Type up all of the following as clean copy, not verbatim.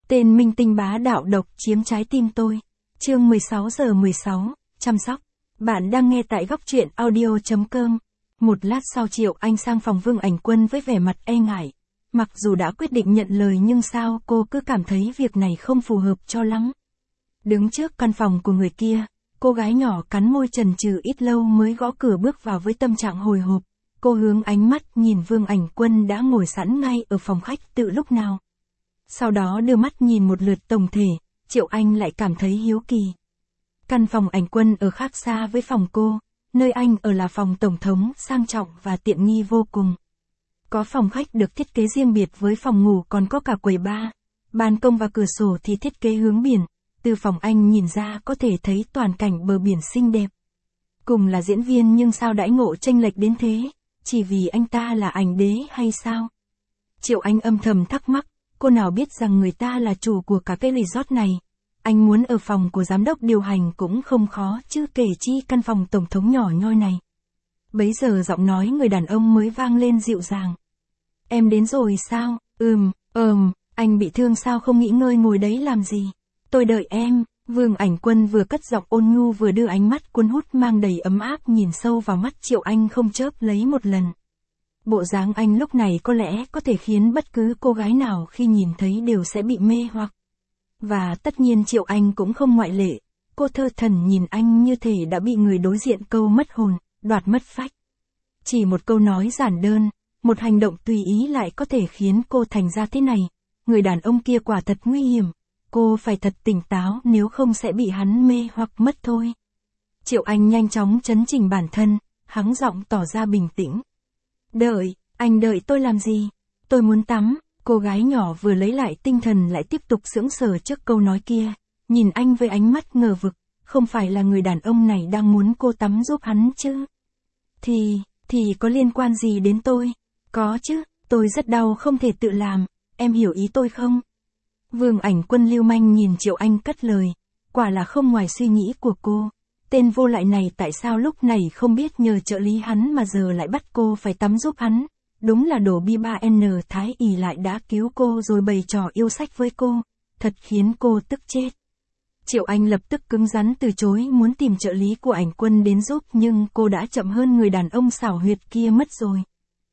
Tên minh tinh bá đạo độc chiếm trái tim tôi. Chương 16 giờ 16, chăm sóc. Bạn đang nghe tại góc truyện audio.com. Một lát sau Triệu Anh sang phòng Vương Ảnh Quân với vẻ mặt e ngại. Mặc dù đã quyết định nhận lời nhưng sao cô cứ cảm thấy việc này không phù hợp cho lắm. Đứng trước căn phòng của người kia, cô gái nhỏ cắn môi chần chừ ít lâu mới gõ cửa bước vào với tâm trạng hồi hộp. Cô hướng ánh mắt nhìn Vương Ảnh Quân đã ngồi sẵn ngay ở phòng khách từ lúc nào. Sau đó đưa mắt nhìn một lượt tổng thể, Triệu Anh lại cảm thấy hiếu kỳ. Căn phòng Ảnh Quân ở khác xa với phòng cô, nơi anh ở là phòng tổng thống sang trọng và tiện nghi vô cùng. Có phòng khách được thiết kế riêng biệt với phòng ngủ, còn có cả quầy bar, ban công và cửa sổ thì thiết kế hướng biển. Từ phòng anh nhìn ra có thể thấy toàn cảnh bờ biển xinh đẹp. Cùng là diễn viên nhưng sao đãi ngộ chênh lệch đến thế, chỉ vì anh ta là ảnh đế hay sao? Triệu Anh âm thầm thắc mắc, cô nào biết rằng người ta là chủ của cả cái resort này. Anh muốn ở phòng của giám đốc điều hành cũng không khó chứ kể chi căn phòng tổng thống nhỏ nhoi này. Bấy giờ giọng nói người đàn ông mới vang lên dịu dàng. Em đến rồi sao? Anh bị thương sao không nghỉ ngơi ngồi đấy làm gì? Tôi đợi em. Vương Ảnh Quân vừa cất giọng ôn nhu vừa đưa ánh mắt cuốn hút mang đầy ấm áp nhìn sâu vào mắt Triệu Anh không chớp lấy một lần. Bộ dáng anh lúc này có lẽ có thể khiến bất cứ cô gái nào khi nhìn thấy đều sẽ bị mê hoặc. Và tất nhiên Triệu Anh cũng không ngoại lệ. Cô thơ thẩn nhìn anh như thể đã bị người đối diện câu mất hồn, đoạt mất phách. Chỉ một câu nói giản đơn, một hành động tùy ý lại có thể khiến cô thành ra thế này. Người đàn ông kia quả thật nguy hiểm. Cô phải thật tỉnh táo nếu không sẽ bị hắn mê hoặc mất thôi. Triệu Anh nhanh chóng trấn chỉnh bản thân, hắng giọng tỏ ra bình tĩnh. Anh đợi tôi làm gì? Tôi muốn tắm. Cô gái nhỏ vừa lấy lại tinh thần lại tiếp tục sững sờ trước câu nói kia, nhìn anh với ánh mắt ngờ vực, không phải là người đàn ông này đang muốn cô tắm giúp hắn chứ? Thì có liên quan gì đến tôi? Có chứ, tôi rất đau không thể tự làm, em hiểu ý tôi không? Vương Ảnh Quân lưu manh nhìn Triệu Anh cất lời, quả là không ngoài suy nghĩ của cô. Tên vô lại này tại sao lúc này không biết nhờ trợ lý hắn mà giờ lại bắt cô phải tắm giúp hắn. Đúng là đồ bi ba N Thái ỷ lại đã cứu cô rồi bày trò yêu sách với cô, thật khiến cô tức chết. Triệu Anh lập tức cứng rắn từ chối muốn tìm trợ lý của Ảnh Quân đến giúp nhưng cô đã chậm hơn người đàn ông xảo huyệt kia mất rồi.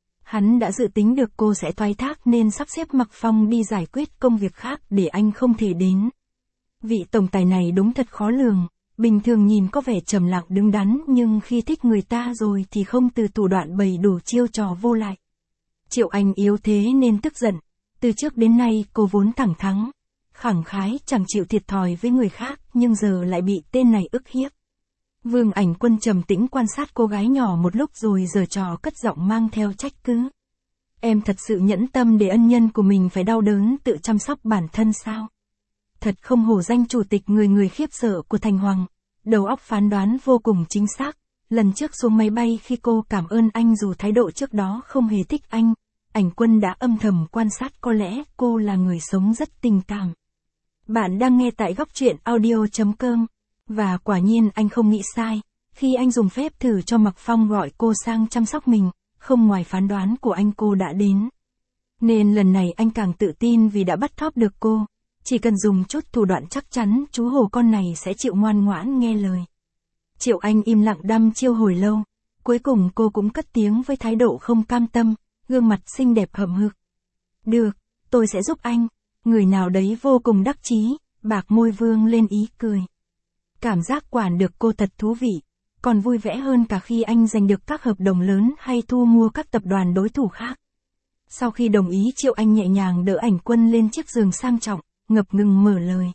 Hắn đã dự tính được cô sẽ thoái thác nên sắp xếp Mặc Phong đi giải quyết công việc khác để anh không thể đến. Vị tổng tài này đúng thật khó lường, bình thường nhìn có vẻ trầm lặng đứng đắn nhưng khi thích người ta rồi thì không từ thủ đoạn bày đủ chiêu trò vô lại. Triệu Anh yếu thế nên tức giận, từ trước đến nay cô vốn thẳng thắn, khẳng khái chẳng chịu thiệt thòi với người khác nhưng giờ lại bị tên này ức hiếp. Vương Ảnh Quân trầm tĩnh quan sát cô gái nhỏ một lúc rồi giở trò cất giọng mang theo trách cứ. Em thật sự nhẫn tâm để ân nhân của mình phải đau đớn tự chăm sóc bản thân sao? Thật không hổ danh chủ tịch người khiếp sợ của Thành Hoàng, đầu óc phán đoán vô cùng chính xác. Lần trước xuống máy bay khi cô cảm ơn anh dù thái độ trước đó không hề thích anh, Ảnh Quân đã âm thầm quan sát có lẽ cô là người sống rất tình cảm. Bạn đang nghe tại góc truyện audio.com. Và quả nhiên anh không nghĩ sai, khi anh dùng phép thử cho Mặc Phong gọi cô sang chăm sóc mình, không ngoài phán đoán của anh cô đã đến. Nên lần này anh càng tự tin vì đã bắt thóp được cô, chỉ cần dùng chút thủ đoạn chắc chắn chú hổ con này sẽ chịu ngoan ngoãn nghe lời. Triệu Anh im lặng đăm chiêu hồi lâu, cuối cùng cô cũng cất tiếng với thái độ không cam tâm, gương mặt xinh đẹp hậm hực. Được, tôi sẽ giúp anh. Người nào đấy vô cùng đắc chí, bạc môi vương lên ý cười. Cảm giác quản được cô thật thú vị, còn vui vẻ hơn cả khi anh giành được các hợp đồng lớn hay thu mua các tập đoàn đối thủ khác. Sau khi đồng ý Triệu Anh nhẹ nhàng đỡ Ảnh Quân lên chiếc giường sang trọng, ngập ngừng mở lời.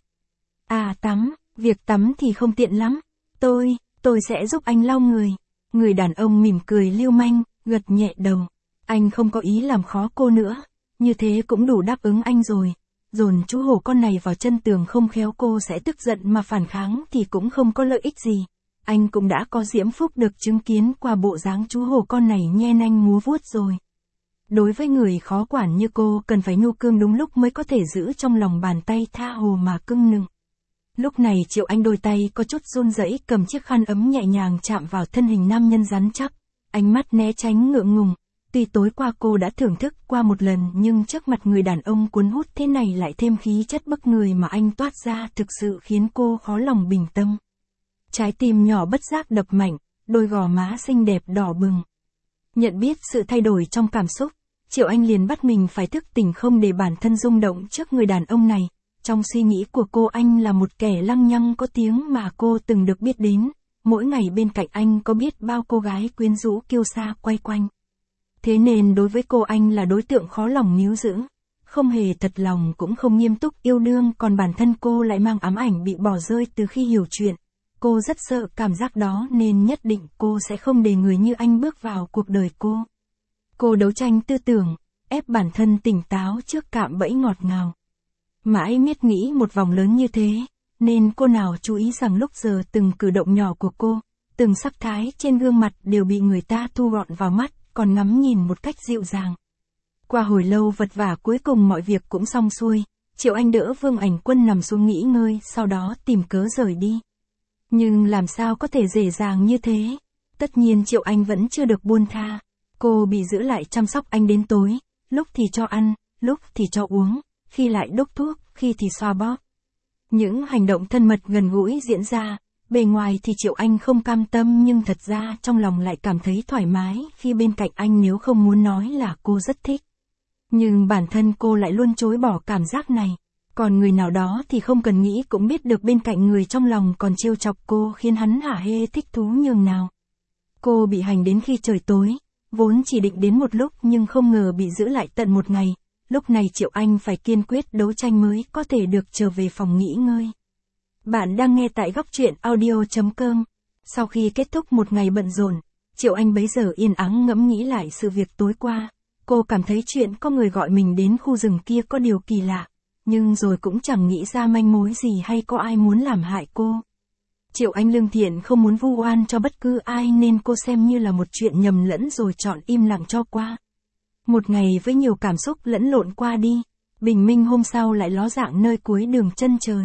Tắm, việc tắm thì không tiện lắm, tôi sẽ giúp anh lau người. Người đàn ông mỉm cười lưu manh, gật nhẹ đầu. Anh không có ý làm khó cô nữa, như thế cũng đủ đáp ứng anh rồi. Dồn chú hổ con này vào chân tường không khéo cô sẽ tức giận mà phản kháng thì cũng không có lợi ích gì. Anh cũng đã có diễm phúc được chứng kiến qua bộ dáng chú hổ con này nhe nanh múa vuốt rồi. Đối với người khó quản như cô cần phải nhu cương đúng lúc mới có thể giữ trong lòng bàn tay tha hồ mà cưng nựng. Lúc này Triệu Anh đôi tay có chút run rẩy cầm chiếc khăn ấm nhẹ nhàng chạm vào thân hình nam nhân rắn chắc, ánh mắt né tránh ngượng ngùng, Tuy tối qua cô đã thưởng thức qua một lần nhưng trước mặt người đàn ông cuốn hút thế này lại thêm khí chất bức người mà anh toát ra thực sự khiến cô khó lòng bình tâm. Trái tim nhỏ bất giác đập mạnh, đôi gò má xinh đẹp đỏ bừng. Nhận biết sự thay đổi trong cảm xúc, Triệu Anh liền bắt mình phải thức tỉnh không để bản thân rung động trước người đàn ông này. Trong suy nghĩ của cô anh là một kẻ lăng nhăng có tiếng mà cô từng được biết đến, mỗi ngày bên cạnh anh có biết bao cô gái quyến rũ kiêu sa quay quanh. Thế nên đối với cô anh là đối tượng khó lòng níu giữ, không hề thật lòng cũng không nghiêm túc yêu đương, còn bản thân cô lại mang ám ảnh bị bỏ rơi từ khi hiểu chuyện. Cô rất sợ cảm giác đó nên nhất định cô sẽ không để người như anh bước vào cuộc đời cô. Cô đấu tranh tư tưởng, ép bản thân tỉnh táo trước cạm bẫy ngọt ngào. Mãi miết nghĩ một vòng lớn như thế, nên cô nào chú ý rằng lúc giờ từng cử động nhỏ của cô, từng sắc thái trên gương mặt đều bị người ta thu gọn vào mắt, còn ngắm nhìn một cách dịu dàng. Qua hồi lâu vật vả cuối cùng mọi việc cũng xong xuôi, Triệu Anh đỡ Vương Ảnh Quân nằm xuống nghỉ ngơi, sau đó tìm cớ rời đi. Nhưng làm sao có thể dễ dàng như thế? Tất nhiên Triệu Anh vẫn chưa được buông tha. Cô bị giữ lại chăm sóc anh đến tối, lúc thì cho ăn, lúc thì cho uống, khi lại đốc thuốc, khi thì xoa bóp. Những hành động thân mật gần gũi diễn ra, bề ngoài thì Triệu Anh không cam tâm nhưng thật ra trong lòng lại cảm thấy thoải mái khi bên cạnh anh, nếu không muốn nói là cô rất thích. Nhưng bản thân cô lại luôn chối bỏ cảm giác này. Còn người nào đó thì không cần nghĩ cũng biết được bên cạnh người trong lòng còn trêu chọc cô khiến hắn hả hê thích thú nhường nào. Cô bị hành đến khi trời tối, vốn chỉ định đến một lúc nhưng không ngờ bị giữ lại tận một ngày. Lúc này Triệu Anh phải kiên quyết đấu tranh mới có thể được trở về phòng nghỉ ngơi. Bạn đang nghe tại góc truyện audio.com. Sau khi kết thúc một ngày bận rộn, Triệu Anh bấy giờ yên ắng ngẫm nghĩ lại sự việc tối qua. Cô cảm thấy chuyện có người gọi mình đến khu rừng kia có điều kỳ lạ, nhưng rồi cũng chẳng nghĩ ra manh mối gì hay có ai muốn làm hại cô. Triệu Anh lương thiện không muốn vu oan cho bất cứ ai nên cô xem như là một chuyện nhầm lẫn rồi chọn im lặng cho qua. Một ngày với nhiều cảm xúc lẫn lộn qua đi, bình minh hôm sau lại ló dạng nơi cuối đường chân trời.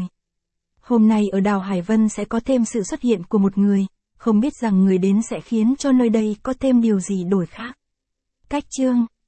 Hôm nay ở đảo Hải Vân sẽ có thêm sự xuất hiện của một người, không biết rằng người đến sẽ khiến cho nơi đây có thêm điều gì đổi khác. Cách chương